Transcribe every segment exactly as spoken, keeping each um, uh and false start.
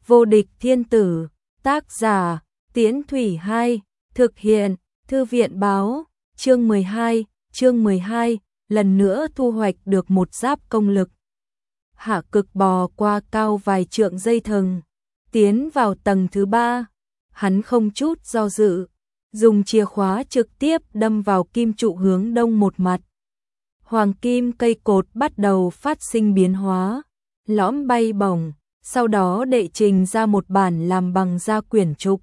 Vô địch thiên tử, tác giả, Tiễn Thủy Hai, thực hiện, Thư viện báo, chương mười hai, chương mười hai, lần nữa thu hoạch được một giáp công lực. Hạ Cực bò qua cao vài trượng dây thừng, tiến vào tầng thứ ba, hắn không chút do dự, dùng chìa khóa trực tiếp đâm vào kim trụ hướng đông một mặt. Hoàng kim cây cột bắt đầu phát sinh biến hóa, lõm bay bổng, sau đó đệ trình ra một bản làm bằng da quyển trục.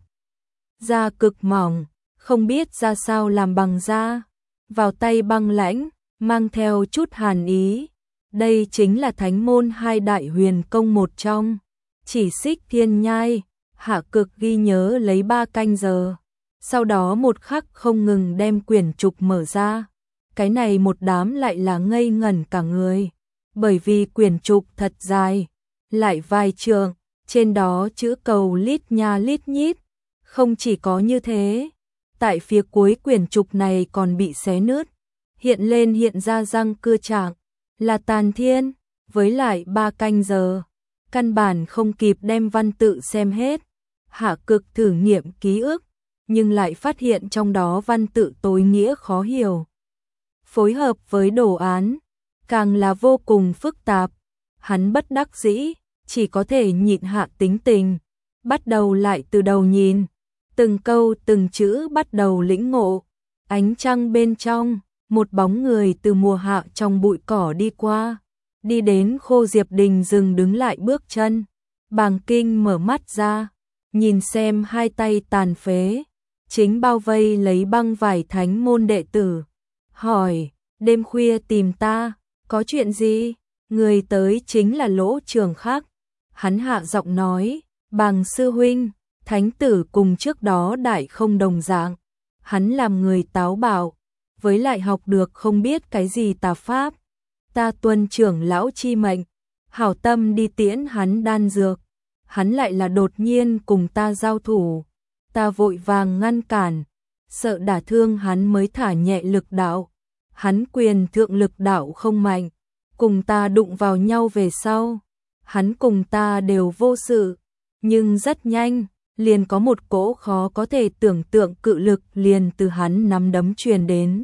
Da cực mỏng, không biết ra sao làm bằng da, vào tay băng lãnh, mang theo chút hàn ý. Đây chính là thánh môn hai đại huyền công một trong, chỉ xích thiên nhai. Hạ Cực ghi nhớ lấy ba canh giờ, sau đó một khắc không ngừng đem quyển trục mở ra. Cái này một đám lại là ngây ngẩn cả người, bởi vì quyển trục thật dài, lại vài trượng, trên đó chữ cầu lít nha lít nhít. Không chỉ có như thế, tại phía cuối quyển trục này còn bị xé nứt, hiện lên hiện ra răng cưa trạng, là tàn thiên, với lại ba canh giờ, căn bản không kịp đem văn tự xem hết. Hạ Cực thử nghiệm ký ức, nhưng lại phát hiện trong đó văn tự tối nghĩa khó hiểu. Phối hợp với đồ án, càng là vô cùng phức tạp. Hắn bất đắc dĩ, chỉ có thể nhịn hạ tính tình, bắt đầu lại từ đầu nhìn, từng câu từng chữ bắt đầu lĩnh ngộ. Ánh trăng bên trong, một bóng người từ mùa hạ trong bụi cỏ đi qua, đi đến Khô Diệp Đình dừng đứng lại bước chân. Bàng Kinh mở mắt ra, nhìn xem hai tay tàn phế, chính bao vây lấy băng vải thánh môn đệ tử. Hỏi, đêm khuya tìm ta, có chuyện gì? Người tới chính là Lỗ Trường Khắc. Hắn hạ giọng nói, Bàng sư huynh, thánh tử cùng trước đó đại không đồng dạng. Hắn làm người táo bạo, với lại học được không biết cái gì tà pháp. Ta tuân trưởng lão chi mệnh, hảo tâm đi tiễn hắn đan dược. Hắn lại là đột nhiên cùng ta giao thủ, ta vội vàng ngăn cản, sợ đả thương hắn mới thả nhẹ lực đạo. Hắn quyền thượng lực đạo không mạnh, cùng ta đụng vào nhau về sau, hắn cùng ta đều vô sự, nhưng rất nhanh, liền có một cỗ khó có thể tưởng tượng cự lực liền từ hắn nắm đấm truyền đến,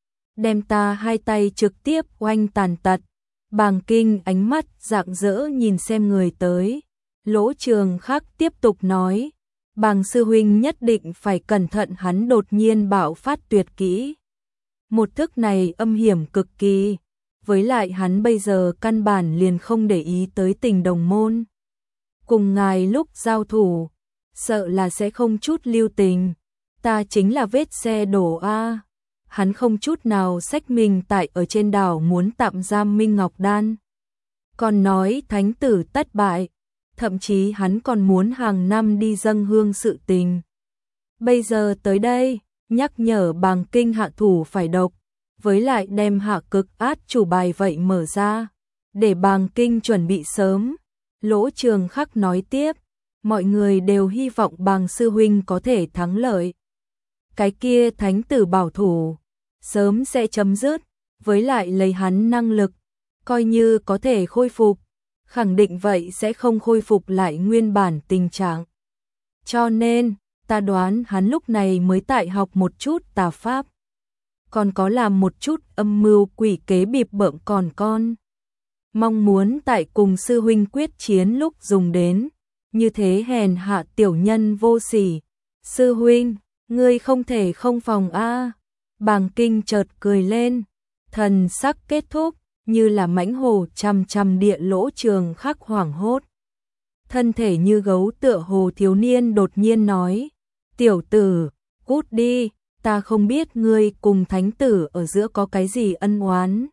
đem ta hai tay trực tiếp oanh tàn tật. Bàng Kinh ánh mắt rạng rỡ nhìn xem người tới. Lỗ Trường Khắc tiếp tục nói, Bàng sư huynh nhất định phải cẩn thận, hắn đột nhiên bạo phát tuyệt kỹ. Một thức này âm hiểm cực kỳ, với lại hắn bây giờ căn bản liền không để ý tới tình đồng môn. Cùng ngài lúc giao thủ, sợ là sẽ không chút lưu tình, ta chính là vết xe đổ a. Hắn không chút nào xách mình tại ở trên đảo muốn tạm giam Minh Ngọc Đan. Còn nói thánh tử tất bại, thậm chí hắn còn muốn hàng năm đi dâng hương sự tình. Bây giờ tới đây, nhắc nhở Bàng Kinh hạ thủ phải độc, với lại đem Hạ Cực át chủ bài vậy mở ra, để Bàng Kinh chuẩn bị sớm. Lỗ Trường Khắc nói tiếp, mọi người đều hy vọng Bàng sư huynh có thể thắng lợi. Cái kia thánh tử bảo thủ, sớm sẽ chấm dứt, với lại lấy hắn năng lực, coi như có thể khôi phục, khẳng định vậy sẽ không khôi phục lại nguyên bản tình trạng. Cho nên, ta đoán hắn lúc này mới tại học một chút tà pháp, còn có làm một chút âm mưu quỷ kế bịp bợm còn con. Mong muốn tại cùng sư huynh quyết chiến lúc dùng đến, như thế hèn hạ tiểu nhân vô sỉ. Sư huynh, ngươi không thể không phòng a. Bàng Kinh chợt cười lên, thần sắc kết thúc, như là mãnh hổ chằm chằm địa. Lỗ Trường Khắc hoảng hốt, thân thể như gấu tựa hồ thiếu niên đột nhiên nói, tiểu tử, cút đi, ta không biết ngươi cùng thánh tử ở giữa có cái gì ân oán.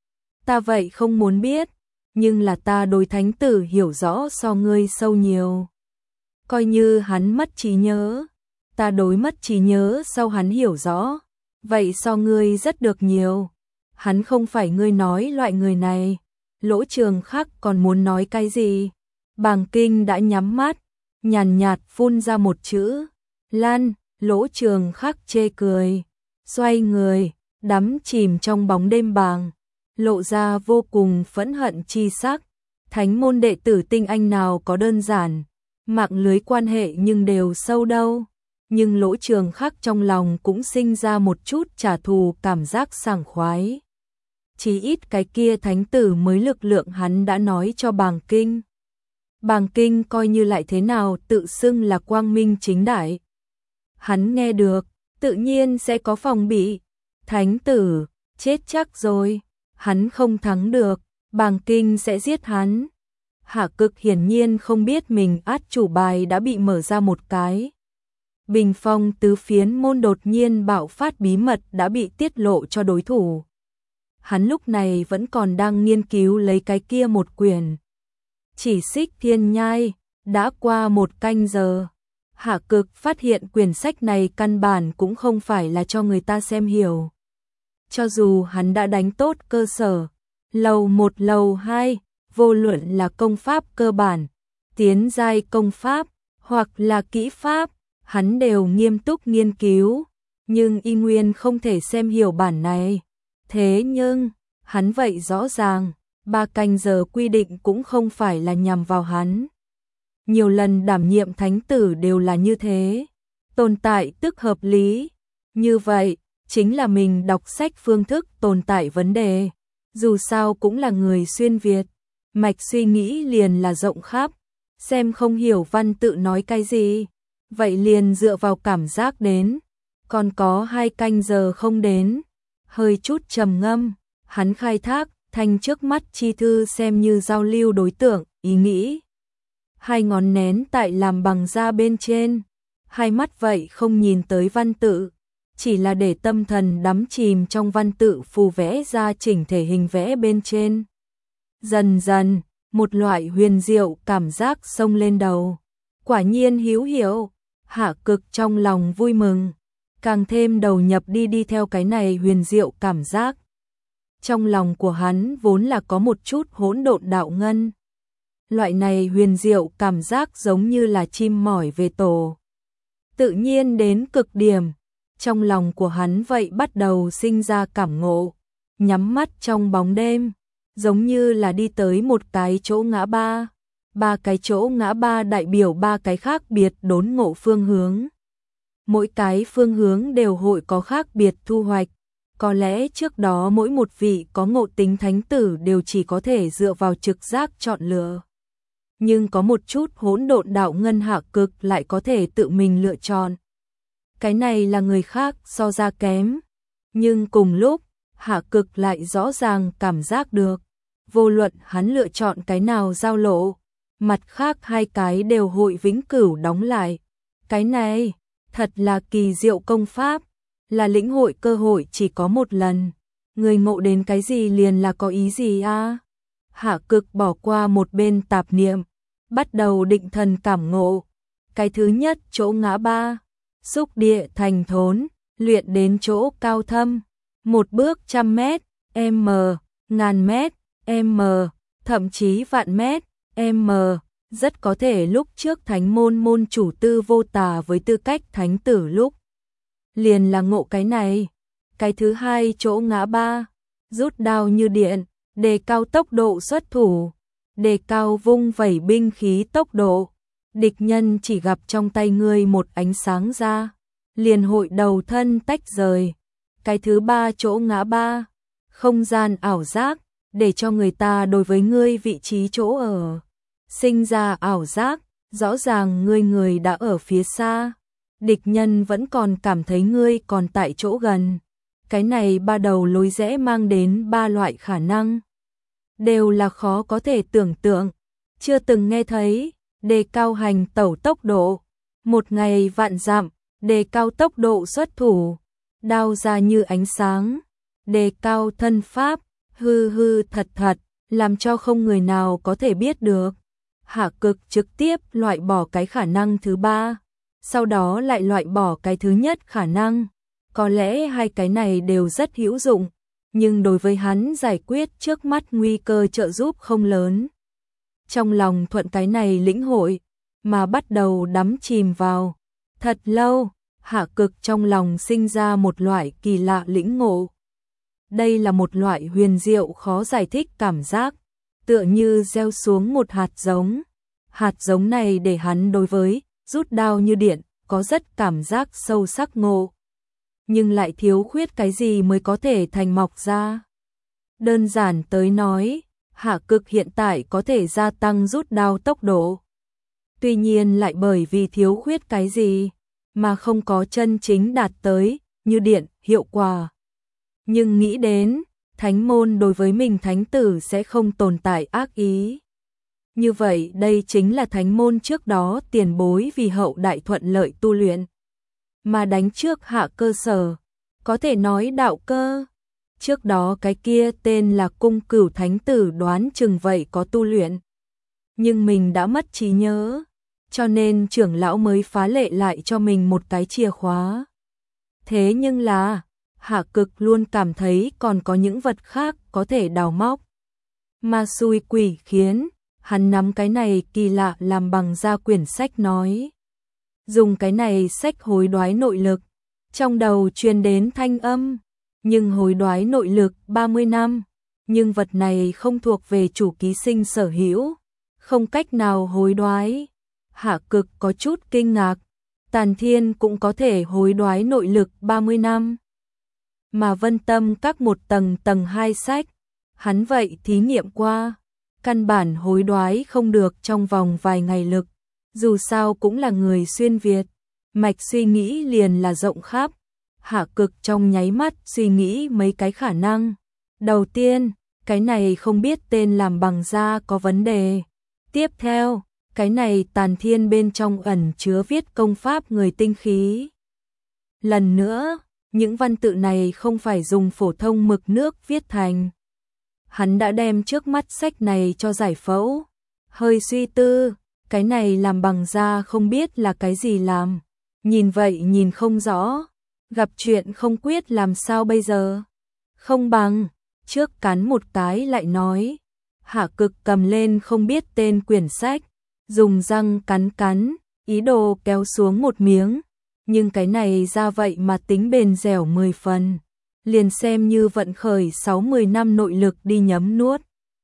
Ta vậy không muốn biết, nhưng là ta đối thánh tử hiểu rõ so ngươi sâu nhiều. Coi như hắn mất trí nhớ, ta đối mất trí nhớ sau hắn hiểu rõ, vậy so ngươi rất được nhiều. Hắn không phải ngươi nói loại người này. Lỗ Trường Khắc còn muốn nói cái gì, Bàng Kinh đã nhắm mắt, nhàn nhạt phun ra một chữ, Lan. Lỗ Trường Khắc chê cười, xoay người, đắm chìm trong bóng đêm bàng, lộ ra vô cùng phẫn hận chi sắc. Thánh môn đệ tử tinh anh nào có đơn giản, mạng lưới quan hệ nhưng đều sâu đâu. Nhưng Lỗ Trường Khắc trong lòng cũng sinh ra một chút trả thù cảm giác sảng khoái. Chỉ ít cái kia thánh tử mới lực lượng hắn đã nói cho Bàng Kinh. Bàng Kinh coi như lại thế nào tự xưng là quang minh chính đại. Hắn nghe được, tự nhiên sẽ có phòng bị. Thánh tử, chết chắc rồi, hắn không thắng được, Bàng Kinh sẽ giết hắn. Hạ Cực hiển nhiên không biết mình át chủ bài đã bị mở ra một cái. Bình phong tứ phiến môn đột nhiên bạo phát bí mật đã bị tiết lộ cho đối thủ. Hắn lúc này vẫn còn đang nghiên cứu lấy cái kia một quyển. Chỉ Xích Thiên Nhai, đã qua một canh giờ. Hạ Cực phát hiện quyển sách này căn bản cũng không phải là cho người ta xem hiểu. Cho dù hắn đã đánh tốt cơ sở, lầu một lầu hai, vô luận là công pháp cơ bản, tiến giai công pháp, hoặc là kỹ pháp, hắn đều nghiêm túc nghiên cứu, nhưng y nguyên không thể xem hiểu bản này. Thế nhưng, hắn vậy rõ ràng, ba canh giờ quy định cũng không phải là nhằm vào hắn. Nhiều lần đảm nhiệm thánh tử đều là như thế, tồn tại tức hợp lý. Như vậy, chính là mình đọc sách phương thức tồn tại vấn đề. Dù sao cũng là người xuyên Việt, mạch suy nghĩ liền là rộng khắp, xem không hiểu văn tự nói cái gì, vậy liền dựa vào cảm giác đến. Còn có hai canh giờ không đến, hơi chút trầm ngâm, hắn khai thác thanh trước mắt chi thư xem như giao lưu đối tượng, ý nghĩ. Hai ngón nén tại làm bằng da bên trên, hai mắt vậy không nhìn tới văn tự, chỉ là để tâm thần đắm chìm trong văn tự phù vẽ ra chỉnh thể hình vẽ bên trên. Dần dần, một loại huyền diệu cảm giác xông lên đầu. Quả nhiên hữu hiệu, Hạ Cực trong lòng vui mừng, càng thêm đầu nhập đi đi theo cái này huyền diệu cảm giác. Trong lòng của hắn vốn là có một chút hỗn độn đạo ngân. Loại này huyền diệu cảm giác giống như là chim mỏi về tổ. Tự nhiên đến cực điểm, trong lòng của hắn vậy bắt đầu sinh ra cảm ngộ, nhắm mắt trong bóng đêm, giống như là đi tới một cái chỗ ngã ba. Ba cái chỗ ngã ba đại biểu ba cái khác biệt đốn ngộ phương hướng. Mỗi cái phương hướng đều hội có khác biệt thu hoạch. Có lẽ trước đó mỗi một vị có ngộ tính thánh tử đều chỉ có thể dựa vào trực giác chọn lựa. Nhưng có một chút hỗn độn đạo ngân Hạ Cực lại có thể tự mình lựa chọn. Cái này là người khác so ra kém. Nhưng cùng lúc, Hạ Cực lại rõ ràng cảm giác được. Vô luận hắn lựa chọn cái nào giao lộ, mặt khác hai cái đều hội vĩnh cửu đóng lại. Cái này, thật là kỳ diệu công pháp, là lĩnh hội cơ hội chỉ có một lần. Người ngộ đến cái gì liền là có ý gì a? À? Hạ Cực bỏ qua một bên tạp niệm, bắt đầu định thần cảm ngộ. Cái thứ nhất chỗ ngã ba, xúc địa thành thốn, luyện đến chỗ cao thâm, một bước trăm mét, m, ngàn mét, m, thậm chí vạn mét, m, rất có thể lúc trước thánh môn môn chủ Tư Vô Tà với tư cách thánh tử lúc liền là ngộ cái này. Cái thứ hai chỗ ngã ba, rút đao như điện, đề cao tốc độ xuất thủ, đề cao vung vẩy binh khí tốc độ. Địch nhân chỉ gặp trong tay ngươi một ánh sáng ra, liền hội đầu thân tách rời. Cái thứ ba chỗ ngã ba, không gian ảo giác, để cho người ta đối với ngươi vị trí chỗ ở sinh ra ảo giác, rõ ràng ngươi người đã ở phía xa, địch nhân vẫn còn cảm thấy ngươi còn tại chỗ gần. Cái này ba đầu lối rẽ mang đến ba loại khả năng, đều là khó có thể tưởng tượng, chưa từng nghe thấy. Đề cao hành tẩu tốc độ, một ngày vạn dặm, đề cao tốc độ xuất thủ, đao ra như ánh sáng, đề cao thân pháp, hư hư thật thật, làm cho không người nào có thể biết được. Hạ Cực trực tiếp loại bỏ cái khả năng thứ ba, sau đó lại loại bỏ cái thứ nhất khả năng. Có lẽ hai cái này đều rất hữu dụng, nhưng đối với hắn giải quyết trước mắt nguy cơ trợ giúp không lớn. Trong lòng thuận cái này lĩnh hội, mà bắt đầu đắm chìm vào. Thật lâu, Hạ Cực trong lòng sinh ra một loại kỳ lạ lĩnh ngộ. Đây là một loại huyền diệu khó giải thích cảm giác, tựa như gieo xuống một hạt giống. Hạt giống này để hắn đối với rút đao như điện, có rất cảm giác sâu sắc ngộ. Nhưng lại thiếu khuyết cái gì mới có thể thành mọc ra. Đơn giản tới nói, Hạ Cực hiện tại có thể gia tăng rút đao tốc độ. Tuy nhiên lại bởi vì thiếu khuyết cái gì, mà không có chân chính đạt tới, như điện, hiệu quả. Nhưng nghĩ đến, thánh môn đối với mình thánh tử sẽ không tồn tại ác ý. Như vậy đây chính là thánh môn trước đó tiền bối vì hậu đại thuận lợi tu luyện. Mà đánh trước hạ cơ sở, có thể nói đạo cơ. Trước đó cái kia tên là cung cửu thánh tử đoán chừng vậy có tu luyện. Nhưng mình đã mất trí nhớ, cho nên trưởng lão mới phá lệ lại cho mình một cái chìa khóa. Thế nhưng là, Hạ Cực luôn cảm thấy còn có những vật khác có thể đào móc. Mà xui quỷ khiến, hắn nắm cái này kỳ lạ làm bằng ra quyển sách nói. Dùng cái này sách hối đoái nội lực, trong đầu truyền đến thanh âm, nhưng hối đoái nội lực ba mươi năm, nhưng vật này không thuộc về chủ ký sinh sở hữu, không cách nào hối đoái. Hạ Cực có chút kinh ngạc, Tàn Thiên cũng có thể hối đoái nội lực ba mươi năm. Mà Vân Tâm các một tầng tầng hai sách, hắn vậy thí nghiệm qua, căn bản hối đoái không được trong vòng vài ngày lực, dù sao cũng là người xuyên Việt, mạch suy nghĩ liền là rộng khắp. Hạ Cực trong nháy mắt suy nghĩ mấy cái khả năng. Đầu tiên, cái này không biết tên làm bằng da có vấn đề. Tiếp theo, cái này Tàn Thiên bên trong ẩn chứa viết công pháp người tinh khí. Lần nữa, những văn tự này không phải dùng phổ thông mực nước viết thành. Hắn đã đem trước mắt sách này cho giải phẫu. Hơi suy tư, cái này làm bằng da không biết là cái gì làm. Nhìn vậy nhìn không rõ, gặp chuyện không quyết làm sao bây giờ. Không bằng, trước cắn một cái lại nói. Hạ Cực cầm lên không biết tên quyển sách, dùng răng cắn cắn, ý đồ kéo xuống một miếng. Nhưng cái này ra vậy mà tính bền dẻo mười phần, liền xem như vận khởi sáu mươi năm nội lực đi nhấm nuốt.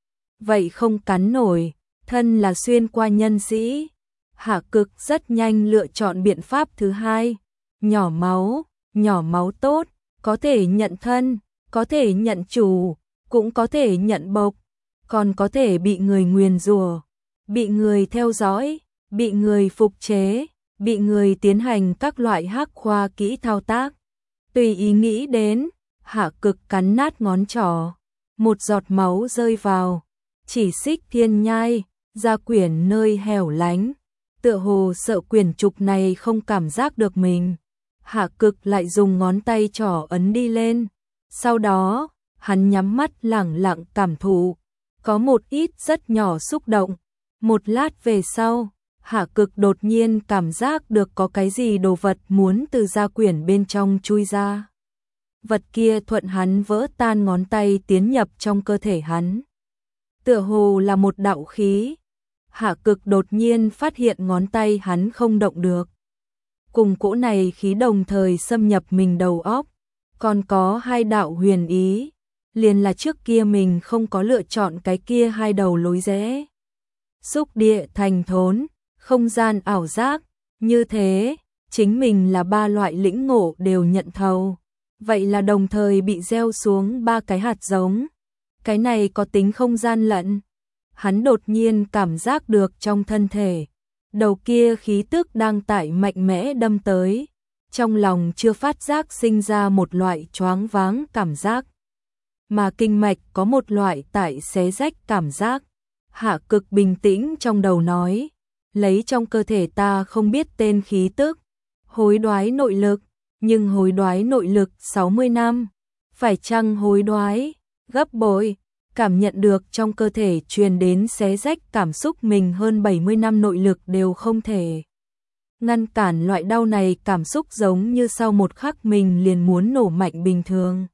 Vậy không cắn nổi, thân là xuyên qua nhân sĩ. Hạ Cực rất nhanh lựa chọn biện pháp thứ hai, nhỏ máu, nhỏ máu tốt, có thể nhận thân, có thể nhận chủ, cũng có thể nhận bộc, còn có thể bị người nguyền rủa, bị người theo dõi, bị người phục chế, bị người tiến hành các loại hắc khoa kỹ thao tác. Tùy ý nghĩ đến, Hạ Cực cắn nát ngón trỏ, một giọt máu rơi vào, chỉ xích thiên nhai, ra quyển nơi hẻo lánh, tựa hồ sợ quyển trục này không cảm giác được mình. Hạ Cực lại dùng ngón tay trỏ ấn đi lên, sau đó, hắn nhắm mắt lẳng lặng cảm thụ, có một ít rất nhỏ xúc động. Một lát về sau, Hạ Cực đột nhiên cảm giác được có cái gì đồ vật muốn từ gia quyển bên trong chui ra. Vật kia thuận hắn vỡ tan ngón tay tiến nhập trong cơ thể hắn. Tựa hồ là một đạo khí. Hạ Cực đột nhiên phát hiện ngón tay hắn không động được. Cùng cỗ này khí đồng thời xâm nhập mình đầu óc. Còn có hai đạo huyền ý. Liền là trước kia mình không có lựa chọn cái kia hai đầu lối rẽ. Xúc địa thành thốn, không gian ảo giác, như thế, chính mình là ba loại lĩnh ngộ đều nhận thầu. Vậy là đồng thời bị gieo xuống ba cái hạt giống. Cái này có tính không gian lận. Hắn đột nhiên cảm giác được trong thân thể, đầu kia khí tức đang tải mạnh mẽ đâm tới. Trong lòng chưa phát giác sinh ra một loại choáng váng cảm giác. Mà kinh mạch có một loại tải xé rách cảm giác. Hạ Cực bình tĩnh trong đầu nói, lấy trong cơ thể ta không biết tên khí tức, hối đoái nội lực, nhưng hối đoái nội lực sáu mươi năm, phải chăng hối đoái gấp bội, cảm nhận được trong cơ thể truyền đến xé rách cảm xúc mình hơn bảy mươi năm nội lực đều không thể ngăn cản loại đau này, cảm xúc giống như sau một khắc mình liền muốn nổ mạnh bình thường.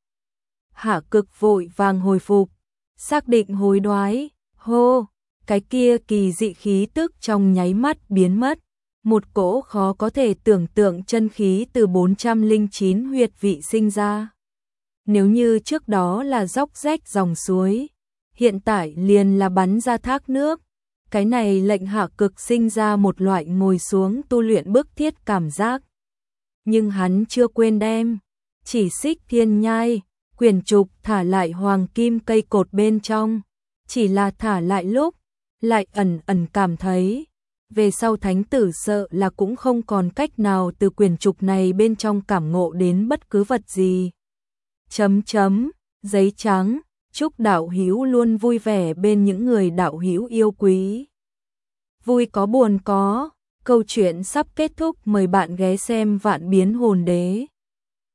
Hạ Cực vội vàng hồi phục, xác định hối đoái, hô, cái kia kỳ dị khí tức trong nháy mắt biến mất, một cỗ khó có thể tưởng tượng chân khí từ bốn trăm lẻ chín huyệt vị sinh ra. Nếu như trước đó là róc rách dòng suối, hiện tại liền là bắn ra thác nước, Cái này lệnh Hạ Cực sinh ra một loại ngồi xuống tu luyện bức thiết cảm giác. Nhưng hắn chưa quên đem chỉ xích thiên nhai, quyển trục thả lại hoàng kim cây cột bên trong. Chỉ là thả lại lúc, lại ẩn ẩn cảm thấy, về sau thánh tử sợ là cũng không còn cách nào từ quyển trục này bên trong cảm ngộ đến bất cứ vật gì. Chấm chấm, giấy trắng, chúc đạo hữu luôn vui vẻ bên những người đạo hữu yêu quý. Vui có buồn có, câu chuyện sắp kết thúc, mời bạn ghé xem Vạn Biến Hồn Đế.